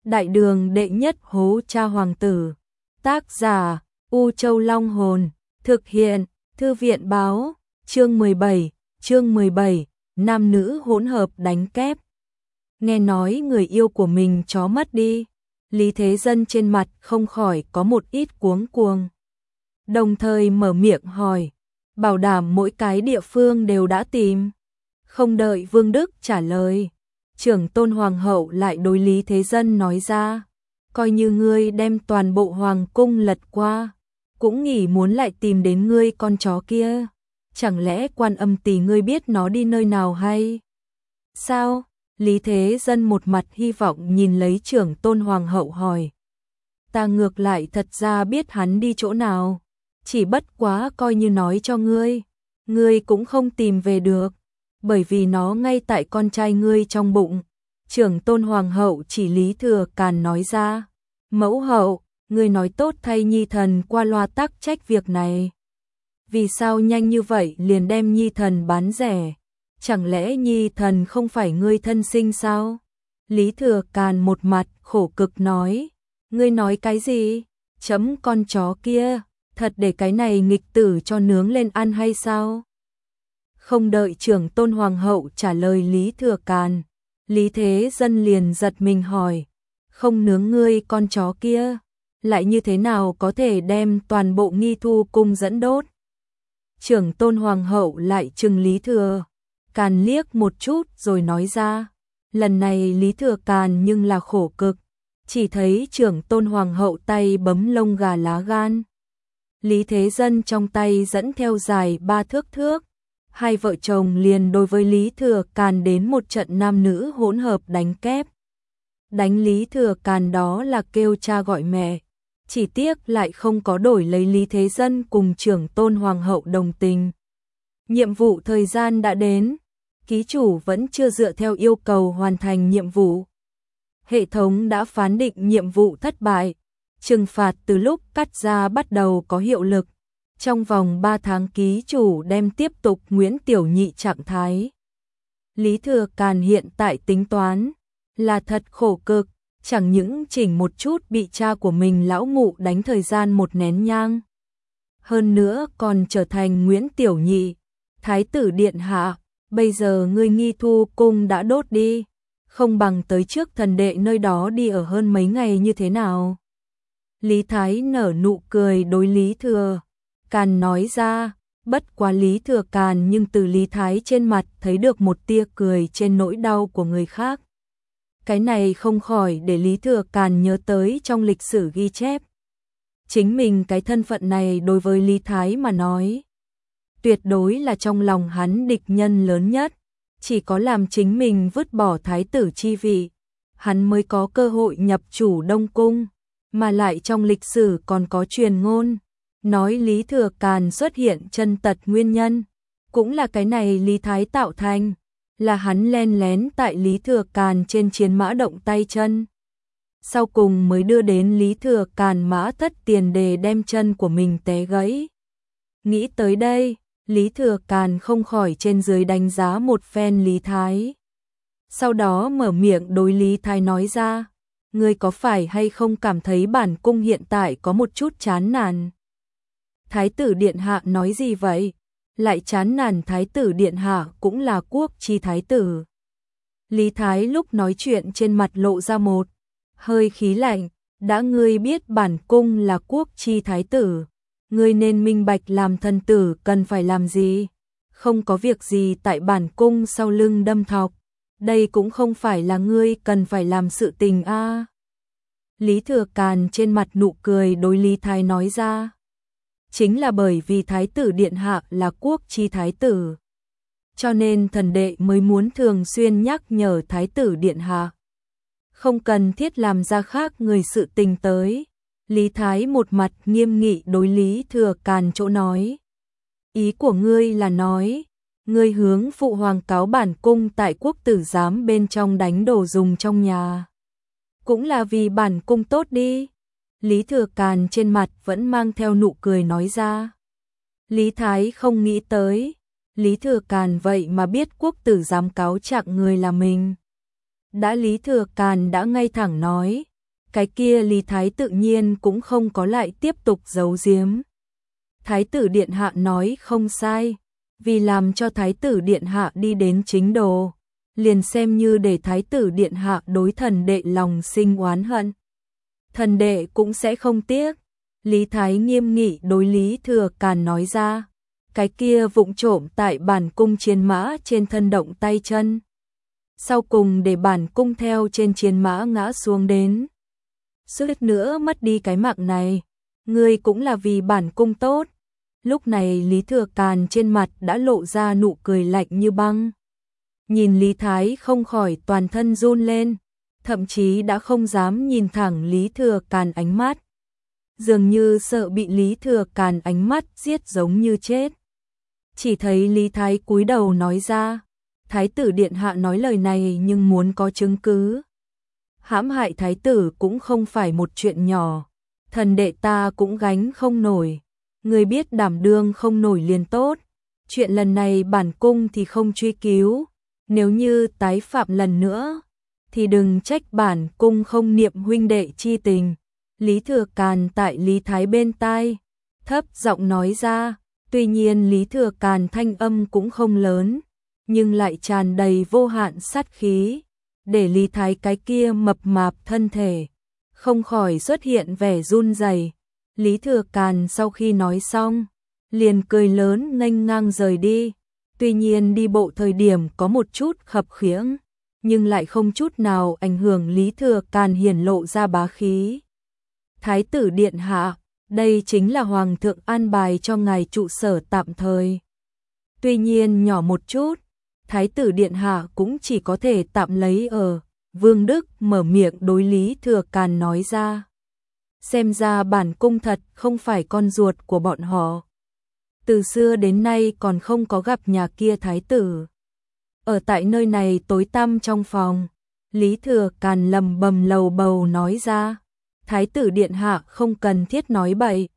Đại đường đệ nhất hố cha hoàng tử. Tác giả U Châu Long Hồn. Thực hiện Thư viện báo. Chương 17, nam nữ hỗn hợp đánh kép. Nghe nói người yêu của mình chó mất đi, Lý Thế Dân trên mặt không khỏi có một ít cuống cuồng. Đồng thời mở miệng hỏi, bảo đảm mỗi cái địa phương đều đã tìm. Không đợi Vương Đức trả lời, trưởng tôn hoàng hậu lại đối Lý Thế Dân nói ra, coi như ngươi đem toàn bộ hoàng cung lật qua, cũng nghĩ muốn lại tìm đến ngươi con chó kia. Chẳng lẽ Quan Âm tỷ ngươi biết nó đi nơi nào hay sao? Lý Thế Dân một mặt hy vọng nhìn lấy trưởng tôn hoàng hậu hỏi. Ta ngược lại thật ra biết hắn đi chỗ nào, chỉ bất quá coi như nói cho ngươi cũng không tìm về được, bởi vì nó ngay tại con trai ngươi trong bụng. Trưởng tôn hoàng hậu chỉ Lý Thừa Càn nói ra, mẫu hậu, ngươi nói tốt thay nhi thần qua loa tắc trách việc này. Vì sao nhanh như vậy liền đem nhi thần bán rẻ? Chẳng lẽ nhi thần không phải ngươi thân sinh sao? Lý Thừa Càn một mặt khổ cực nói, ngươi nói cái gì? Chấm con chó kia, thật để cái này nghịch tử cho nướng lên ăn hay sao? Không đợi trưởng tôn hoàng hậu trả lời Lý Thừa Càn, Lý Thế Dân liền giật mình hỏi, không nướng ngươi con chó kia, lại như thế nào có thể đem toàn bộ Nghi Thu cung dẫn đốt? Trưởng tôn hoàng hậu lại trừng Lý Thừa Càn liếc một chút rồi nói ra, lần này Lý Thừa Càn nhưng là khổ cực, chỉ thấy trưởng tôn hoàng hậu tay bấm lông gà lá gan. Lý Thế Dân trong tay dẫn theo dài 3 thước, hai vợ chồng liền đối với Lý Thừa Càn đến một trận nam nữ hỗn hợp đánh kép. Đánh Lý Thừa Càn đó là kêu cha gọi mẹ, chỉ tiếc lại không có đổi lấy Lý Thế Dân cùng trưởng tôn hoàng hậu đồng tình. Nhiệm vụ thời gian đã đến, ký chủ vẫn chưa dựa theo yêu cầu hoàn thành nhiệm vụ. Hệ thống đã phán định nhiệm vụ thất bại, trừng phạt từ lúc cắt ra bắt đầu có hiệu lực. Trong vòng 3 tháng ký chủ đem tiếp tục Nguyễn Tiểu Nhị trạng thái. Lý Thừa Càn hiện tại tính toán là thật khổ cực, chẳng những chỉnh một chút bị cha của mình lão mụ đánh thời gian một nén nhang. Hơn nữa còn trở thành Nguyễn Tiểu Nhị, Thái tử điện hạ, bây giờ ngươi Nghi Thu cung đã đốt đi, không bằng tới trước thần đệ nơi đó đi ở hơn mấy ngày như thế nào? Lý Thái nở nụ cười đối Lý Thừa Càn nói ra, bất quá Lý Thừa Càn nhưng từ Lý Thái trên mặt thấy được một tia cười trên nỗi đau của người khác. Cái này không khỏi để Lý Thừa Càn nhớ tới trong lịch sử ghi chép. Chính mình cái thân phận này đối với Lý Thái mà nói, tuyệt đối là trong lòng hắn địch nhân lớn nhất. Chỉ có làm chính mình vứt bỏ thái tử chi vị, hắn mới có cơ hội nhập chủ Đông Cung, mà lại trong lịch sử còn có truyền ngôn, nói Lý Thừa Càn xuất hiện chân tật nguyên nhân, cũng là cái này Lý Thái tạo thành, là hắn len lén tại Lý Thừa Càn trên chiến mã động tay chân. Sau cùng mới đưa đến Lý Thừa Càn mã thất tiền đề đem chân của mình té gãy. Nghĩ tới đây, Lý Thừa Càn không khỏi trên dưới đánh giá một phen Lý Thái. Sau đó mở miệng đối Lý Thái nói ra, ngươi có phải hay không cảm thấy bản cung hiện tại có một chút chán nản? Thái tử điện hạ nói gì vậy? Lại chán nản? Thái tử điện hạ cũng là quốc chi thái tử. Lý Thái lúc nói chuyện trên mặt lộ ra một hơi khí lạnh, đã ngươi biết bản cung là quốc chi thái tử, ngươi nên minh bạch làm thần tử cần phải làm gì, không có việc gì tại bản cung sau lưng đâm thọc, đây cũng không phải là ngươi cần phải làm sự tình a. Lý Thừa Càn trên mặt nụ cười đối Lý Thái nói ra, chính là bởi vì thái tử điện hạ là quốc chi thái tử, cho nên thần đệ mới muốn thường xuyên nhắc nhở thái tử điện hạ, không cần thiết làm ra khác người sự tình tới. Lý Thái một mặt nghiêm nghị đối Lý Thừa Càn chỗ nói, ý của ngươi là nói, ngươi hướng phụ hoàng cáo bản cung tại quốc tử giám bên trong đánh đồ dùng trong nhà, cũng là vì bản cung tốt đi. Lý Thừa Càn trên mặt vẫn mang theo nụ cười nói ra. Lý Thái không nghĩ tới, Lý Thừa Càn vậy mà biết quốc tử giám cáo trạng người là mình. Đã Lý Thừa Càn đã ngay thẳng nói, Cái kia Lý Thái tự nhiên cũng không có lại tiếp tục giấu giếm. Thái tử điện hạ nói không sai, vì làm cho thái tử điện hạ đi đến chính đồ, liền xem như để thái tử điện hạ đối thần đệ lòng sinh oán hận. Thần đệ cũng sẽ không tiếc. Lý Thái nghiêm nghị đối Lý Thừa Càn nói ra, cái kia vụng trộm tại bản cung chiến mã trên thân động tay chân. Sau cùng để bản cung theo trên chiến mã ngã xuống đến. Suýt nữa mất đi cái mạng này, ngươi cũng là vì bản cung tốt. Lúc này Lý Thừa Càn trên mặt đã lộ ra nụ cười lạnh như băng. Nhìn Lý Thái không khỏi toàn thân run lên, thậm chí đã không dám nhìn thẳng Lý Thừa Càn ánh mắt. Dường như sợ bị Lý Thừa Càn ánh mắt giết giống như chết. Chỉ thấy Lý Thái cúi đầu nói ra, thái tử điện hạ nói lời này nhưng muốn có chứng cứ. Hãm hại thái tử cũng không phải một chuyện nhỏ, thần đệ ta cũng gánh không nổi. Người biết đảm đương không nổi liền tốt, chuyện lần này bản cung thì không truy cứu, nếu như tái phạm lần nữa, thì đừng trách bản cung không niệm huynh đệ chi tình. Lý Thừa Càn tại Lý Thái bên tai, thấp giọng nói ra, tuy nhiên Lý Thừa Càn thanh âm cũng không lớn, nhưng lại tràn đầy vô hạn sát khí, để Lý Thái cái kia mập mạp thân thể, không khỏi xuất hiện vẻ run rẩy. Lý Thừa Càn sau khi nói xong, liền cười lớn nghênh ngang rời đi. Tuy nhiên đi bộ thời điểm có một chút khập khiễng, nhưng lại không chút nào ảnh hưởng Lý Thừa Càn hiển lộ ra bá khí. Thái tử điện hạ, đây chính là hoàng thượng an bài cho ngài trụ sở tạm thời. Tuy nhiên nhỏ một chút, thái tử điện hạ cũng chỉ có thể tạm lấy ở. Vương Đức mở miệng đối Lý Thừa Càn nói ra. Xem ra bản cung thật không phải con ruột của bọn họ. Từ xưa đến nay còn không có gặp nhà kia thái tử. Ở tại nơi này tối tăm trong phòng, Lý Thừa Càn lầm bầm lầu bầu nói ra. Thái tử điện hạ không cần thiết nói bậy,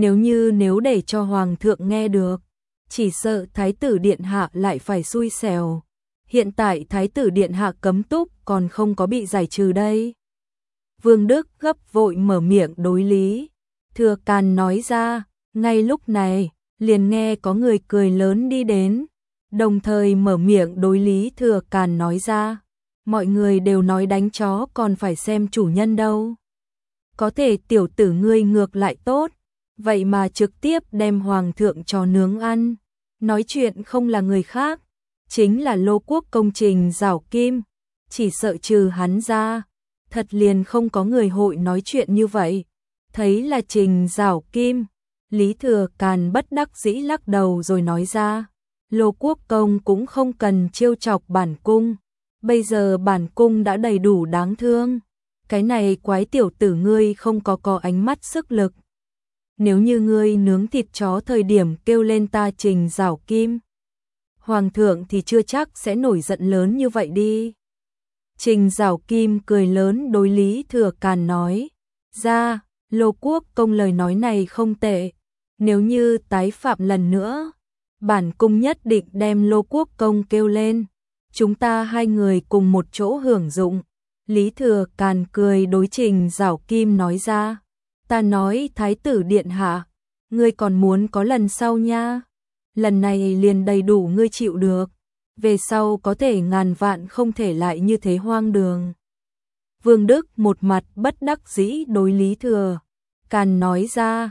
nếu để cho hoàng thượng nghe được, chỉ sợ thái tử điện hạ lại phải xui xẻo. Hiện tại thái tử điện hạ cấm túc còn không có bị giải trừ đây. Vương Đức gấp vội mở miệng đối Lý Thừa Càn nói ra, ngay lúc này, liền nghe có người cười lớn đi đến, đồng thời mở miệng đối Lý Thừa Càn nói ra, mọi người đều nói đánh chó còn phải xem chủ nhân đâu. Có thể tiểu tử ngươi ngược lại tốt, vậy mà trực tiếp đem hoàng thượng cho nướng ăn. Nói chuyện không là người khác, chính là Lô Quốc công Trình Giảo Kim, chỉ sợ trừ hắn ra, thật liền không có người hội nói chuyện như vậy. Thấy là Trình Giảo Kim, Lý Thừa Càn bất đắc dĩ lắc đầu rồi nói ra, Lô Quốc công cũng không cần trêu chọc bản cung, bây giờ bản cung đã đầy đủ đáng thương. Cái này quái tiểu tử ngươi không có ánh mắt sức lực. Nếu như ngươi nướng thịt chó thời điểm kêu lên ta Trình Giảo Kim, hoàng thượng thì chưa chắc sẽ nổi giận lớn như vậy đi. Trình Giảo Kim cười lớn đối Lý Thừa Càn nói ra, Lô Quốc công lời nói này không tệ, nếu như tái phạm lần nữa, bản cung nhất định đem Lô Quốc công kêu lên, chúng ta hai người cùng một chỗ hưởng dụng. Lý Thừa Càn cười đối Trình Giảo Kim nói ra, ta nói thái tử điện hạ, ngươi còn muốn có lần sau nha, lần này liền đầy đủ ngươi chịu được, về sau có thể ngàn vạn không thể lại như thế hoang đường. Vương Đức một mặt bất đắc dĩ đối Lý Thừa Càn nói ra,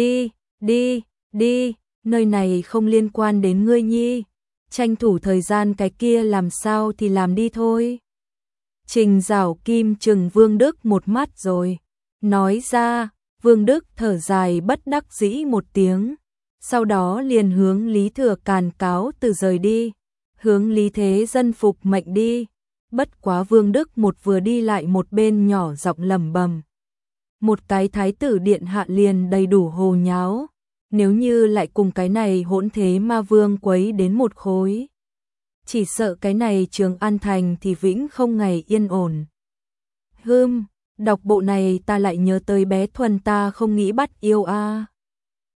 đi, nơi này không liên quan đến ngươi nhi, tranh thủ thời gian cái kia làm sao thì làm đi thôi. Trình Giảo Kim chừng Vương Đức một mắt rồi, nói ra, Vương Đức thở dài bất đắc dĩ một tiếng, sau đó liền hướng Lý Thừa Càn cáo từ rời đi, hướng Lý Thế Dân phục mệnh đi. Bất quá Vương Đức một vừa đi lại một bên nhỏ giọng lẩm bẩm, một cái thái tử điện hạ liền đầy đủ hồ nháo, nếu như lại cùng cái này hỗn thế ma vương quấy đến một khối, chỉ sợ cái này Trường An Thành thì vĩnh không ngày yên ổn. Đọc bộ này ta lại nhớ tới bé Thuần ta không nghĩ bắt yêu a.